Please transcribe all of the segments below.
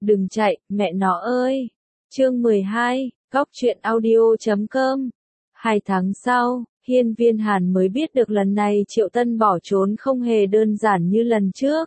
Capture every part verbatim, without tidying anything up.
Đừng chạy, mẹ nó ơi. Chương mười hai, góc truyện audio chấm com. Hai tháng sau, Hiên Viên Hàn mới biết được lần này Triệu Tân bỏ trốn không hề đơn giản như lần trước.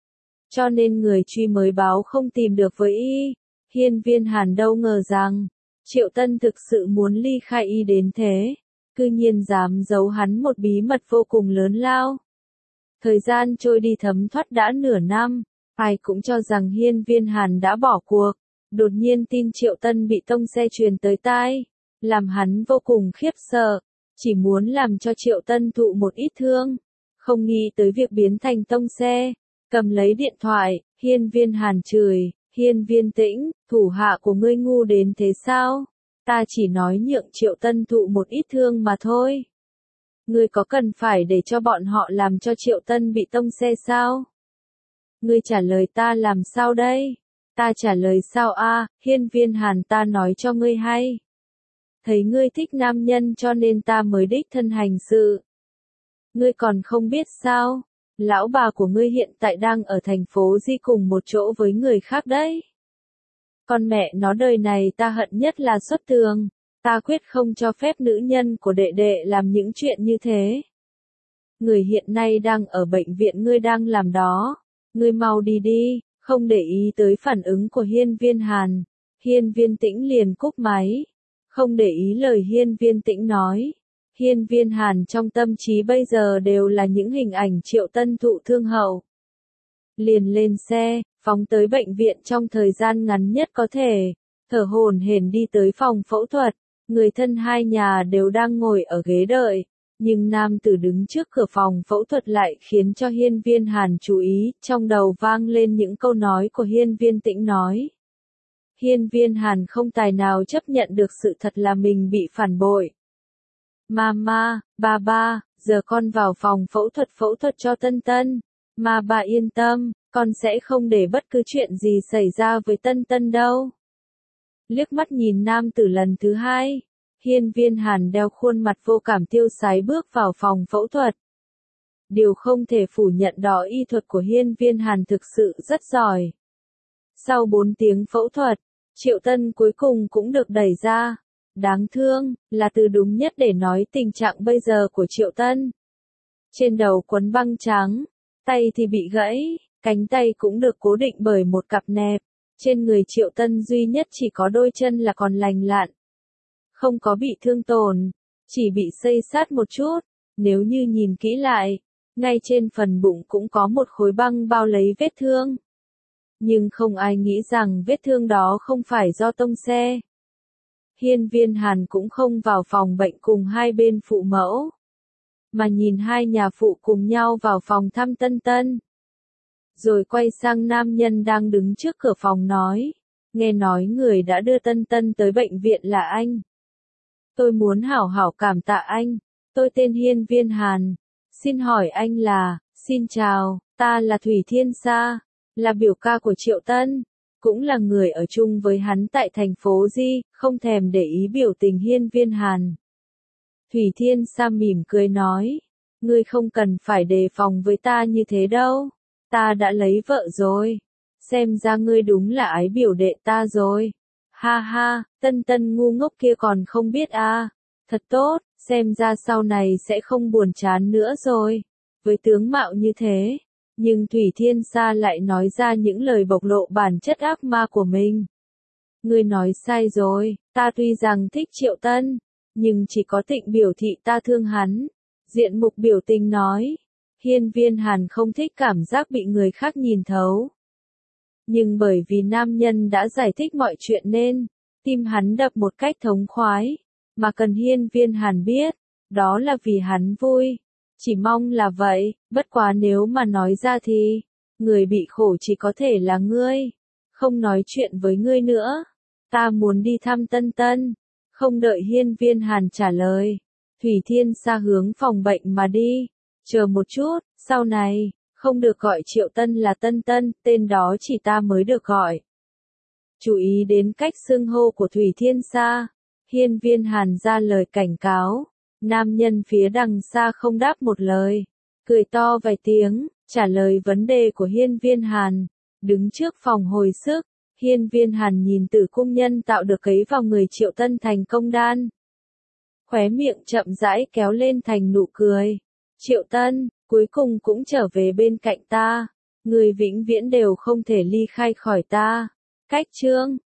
Cho nên người truy mới báo không tìm được với y. Hiên Viên Hàn đâu ngờ rằng, Triệu Tân thực sự muốn ly khai y đến thế. Cư nhiên dám giấu hắn một bí mật vô cùng lớn lao. Thời gian trôi đi thấm thoát đã nửa năm, ai cũng cho rằng Hiên Viên Hàn đã bỏ cuộc. Đột nhiên tin Triệu Tân bị tông xe truyền tới tai, làm hắn vô cùng khiếp sợ, chỉ muốn làm cho Triệu Tân thụ một ít thương, không nghĩ tới việc biến thành tông xe. Cầm lấy điện thoại, Hiên Viên Hàn chửi, Hiên Viên Tĩnh, thủ hạ của ngươi ngu đến thế sao? Ta chỉ nói nhượng Triệu Tân thụ một ít thương mà thôi. Ngươi có cần phải để cho bọn họ làm cho Triệu Tân bị tông xe sao? Ngươi trả lời ta làm sao đây? Ta trả lời sao a? Hiên Viên Hàn, ta nói cho ngươi hay. Thấy ngươi thích nam nhân cho nên ta mới đích thân hành sự. Ngươi còn không biết sao? Lão bà của ngươi hiện tại đang ở thành phố Di cùng một chỗ với người khác đấy. Con mẹ nó, đời này ta hận nhất là xuất tường. Ta quyết không cho phép nữ nhân của đệ đệ làm những chuyện như thế. Người hiện nay đang ở bệnh viện, ngươi đang làm đó. Ngươi mau đi đi, không để ý tới phản ứng của Hiên Viên Hàn. Hiên Viên Tĩnh liền cúp máy. Không để ý lời Hiên Viên Tĩnh nói. Hiên Viên Hàn trong tâm trí bây giờ đều là những hình ảnh Triệu Tân thụ thương hậu. Liền lên xe, phóng tới bệnh viện trong thời gian ngắn nhất có thể, thở hổn hển đi tới phòng phẫu thuật. Người thân hai nhà đều đang ngồi ở ghế đợi, nhưng nam tử đứng trước cửa phòng phẫu thuật lại khiến cho Hiên Viên Hàn chú ý, trong đầu vang lên những câu nói của Hiên Viên Tĩnh nói. Hiên Viên Hàn không tài nào chấp nhận được sự thật là mình bị phản bội. Mama, ba ba, giờ con vào phòng phẫu thuật phẫu thuật cho Tân Tân. Mà bà yên tâm, con sẽ không để bất cứ chuyện gì xảy ra với Tân Tân đâu. Liếc mắt nhìn nam tử lần thứ hai, Hiên Viên Hàn đeo khuôn mặt vô cảm tiêu sái bước vào phòng phẫu thuật. Điều không thể phủ nhận đó y thuật của Hiên Viên Hàn thực sự rất giỏi. Sau bốn tiếng phẫu thuật, Triệu Tân cuối cùng cũng được đẩy ra. Đáng thương, là từ đúng nhất để nói tình trạng bây giờ của Triệu Tân. Trên đầu quấn băng trắng, tay thì bị gãy, cánh tay cũng được cố định bởi một cặp nẹp. Trên người Triệu Tân duy nhất chỉ có đôi chân là còn lành lặn. Không có bị thương tổn, chỉ bị xây sát một chút. Nếu như nhìn kỹ lại, ngay trên phần bụng cũng có một khối băng bao lấy vết thương. Nhưng không ai nghĩ rằng vết thương đó không phải do tông xe. Hiên Viên Hàn cũng không vào phòng bệnh cùng hai bên phụ mẫu, mà nhìn hai nhà phụ cùng nhau vào phòng thăm Tân Tân. Rồi quay sang nam nhân đang đứng trước cửa phòng nói, nghe nói người đã đưa Tân Tân tới bệnh viện là anh. Tôi muốn hảo hảo cảm tạ anh, tôi tên Hiên Viên Hàn, xin hỏi anh là, xin chào, ta là Thủy Thiên Sa, là biểu ca của Triệu Tân, cũng là người ở chung với hắn tại thành phố Di, không thèm để ý biểu tình Hiên Viên Hàn. Thủy Thiên Sa mỉm cười nói, ngươi không cần phải đề phòng với ta như thế đâu. Ta đã lấy vợ rồi. Xem ra ngươi đúng là ái biểu đệ ta rồi. Ha ha, Tân Tân ngu ngốc kia còn không biết à. Thật tốt, xem ra sau này sẽ không buồn chán nữa rồi. Với tướng mạo như thế. Nhưng Thủy Thiên Sa lại nói ra những lời bộc lộ bản chất ác ma của mình. Ngươi nói sai rồi, ta tuy rằng thích Triệu Tân, nhưng chỉ có Tịnh biểu thị ta thương hắn. Diện mục biểu tình nói. Hiên Viên Hàn không thích cảm giác bị người khác nhìn thấu. Nhưng bởi vì nam nhân đã giải thích mọi chuyện nên, tim hắn đập một cách thống khoái, mà cần Hiên Viên Hàn biết, đó là vì hắn vui. Chỉ mong là vậy, bất quá nếu mà nói ra thì, người bị khổ chỉ có thể là ngươi. Không nói chuyện với ngươi nữa. Ta muốn đi thăm Tân Tân. Không đợi Hiên Viên Hàn trả lời, Thủy Thiên Sa hướng phòng bệnh mà đi. Chờ một chút, sau này, không được gọi Triệu Tân là Tân Tân, tên đó chỉ ta mới được gọi. Chú ý đến cách xưng hô của Thủy Thiên Sa. Hiên Viên Hàn ra lời cảnh cáo. Nam nhân phía đằng xa không đáp một lời. Cười to vài tiếng, trả lời vấn đề của Hiên Viên Hàn. Đứng trước phòng hồi sức, Hiên Viên Hàn nhìn Tử cung nhân tạo được cấy vào người Triệu Tân thành công đan. Khóe miệng chậm rãi kéo lên thành nụ cười. Triệu Tân, cuối cùng cũng trở về bên cạnh ta. Người vĩnh viễn đều không thể ly khai khỏi ta. Cách chương